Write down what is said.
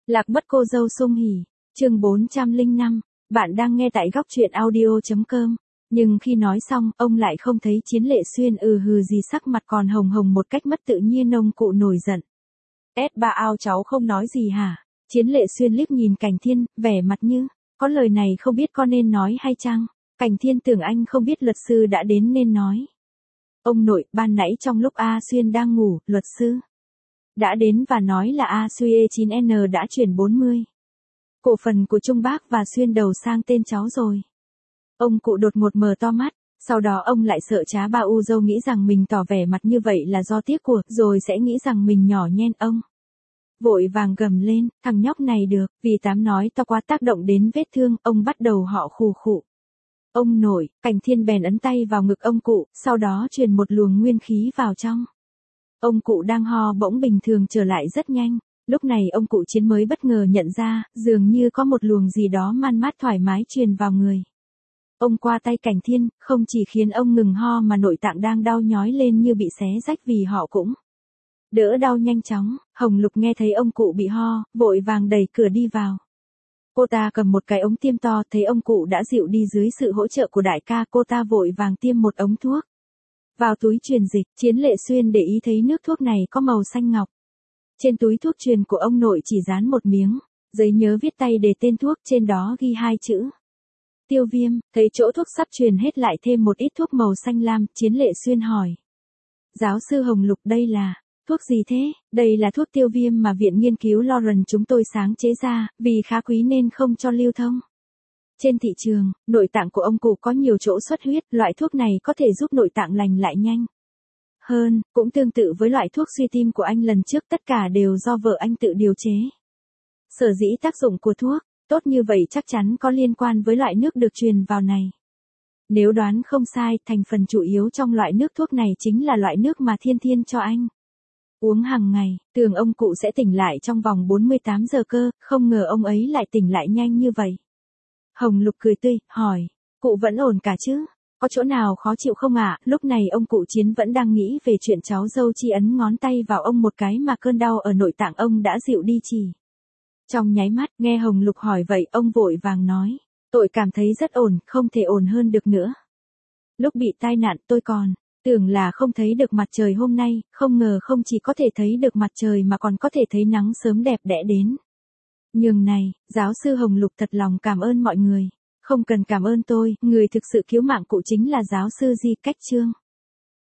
Lạc mất cô dâu sum hỉ, chương 405, bạn đang nghe tại góc truyện audio.com. Nhưng khi nói xong, ông lại không thấy Chiến Lệ Xuyên hừ gì, sắc mặt còn hồng hồng một cách mất tự nhiên. Ông cụ nổi giận. Ba ao cháu không nói gì hả? Chiến Lệ Xuyên liếc nhìn Cảnh Thiên, vẻ mặt như, có lời này không biết con nên nói hay chăng? Cảnh Thiên tưởng anh không biết luật sư đã đến nên nói. Ông nội, ban nãy trong lúc A Xuyên đang ngủ, luật sư đã đến và nói là A Xuyên 9N đã chuyển 40. Cổ phần của Trung Bác và Xuyên đầu sang tên cháu rồi. Ông cụ đột ngột mở to mắt, sau đó ông lại sợ Trá Ba U dâu nghĩ rằng mình tỏ vẻ mặt như vậy là do tiếc của, rồi sẽ nghĩ rằng mình nhỏ nhen ông. Vội vàng gầm lên, thằng nhóc này được, vì Tám nói to quá tác động đến vết thương, ông bắt đầu họ khù khụ. Ông nội, Cảnh Thiên bèn ấn tay vào ngực ông cụ, sau đó truyền một luồng nguyên khí vào trong. Ông cụ đang ho bỗng bình thường trở lại rất nhanh, lúc này ông cụ Chiến mới bất ngờ nhận ra, dường như có một luồng gì đó man mát thoải mái truyền vào người. Ông qua tay Cảnh Thiên, không chỉ khiến ông ngừng ho mà nội tạng đang đau nhói lên như bị xé rách vì họ cũng đỡ đau nhanh chóng. Hồng Lục nghe thấy ông cụ bị ho, vội vàng đẩy cửa đi vào. Cô ta cầm một cái ống tiêm to, thấy ông cụ đã dịu đi dưới sự hỗ trợ của đại ca, cô ta vội vàng tiêm một ống thuốc vào túi truyền dịch. Chiến Lệ Xuyên để ý thấy nước thuốc này có màu xanh ngọc. Trên túi thuốc truyền của ông nội chỉ dán một miếng giấy nhớ viết tay để tên thuốc, trên đó ghi 2 chữ tiêu viêm. Thấy chỗ thuốc sắp truyền hết lại thêm một ít thuốc màu xanh lam, Chiến Lệ Xuyên hỏi. Giáo sư Hồng Lục, đây là thuốc gì thế? Đây là thuốc tiêu viêm mà Viện Nghiên cứu Lauren chúng tôi sáng chế ra, vì khá quý nên không cho lưu thông trên thị trường. Nội tạng của ông cụ có nhiều chỗ xuất huyết, loại thuốc này có thể giúp nội tạng lành lại nhanh hơn, cũng tương tự với loại thuốc suy tim của anh lần trước, tất cả đều do vợ anh tự điều chế. Sở dĩ tác dụng của thuốc tốt như vậy chắc chắn có liên quan với loại nước được truyền vào này. Nếu đoán không sai, thành phần chủ yếu trong loại nước thuốc này chính là loại nước mà Thiên Thiên cho anh uống hàng ngày. Tưởng ông cụ sẽ tỉnh lại trong vòng 48 giờ cơ, không ngờ ông ấy lại tỉnh lại nhanh như vậy. Hồng Lục cười tươi, hỏi, cụ vẫn ổn cả chứ? Có chỗ nào khó chịu không ạ? Lúc này ông cụ Chiến vẫn đang nghĩ về chuyện cháu dâu Chi ấn ngón tay vào ông một cái mà cơn đau ở nội tạng ông đã dịu đi chỉ trong nháy mắt. Nghe Hồng Lục hỏi vậy, ông vội vàng nói, tôi cảm thấy rất ổn, không thể ổn hơn được nữa. Lúc bị tai nạn tôi còn tưởng là không thấy được mặt trời hôm nay, không ngờ không chỉ có thể thấy được mặt trời mà còn có thể thấy nắng sớm đẹp đẽ đến nhường này. Giáo sư Hồng Lục thật lòng cảm ơn mọi người. Không cần cảm ơn tôi, người thực sự cứu mạng cụ chính là giáo sư Di Cách Trương.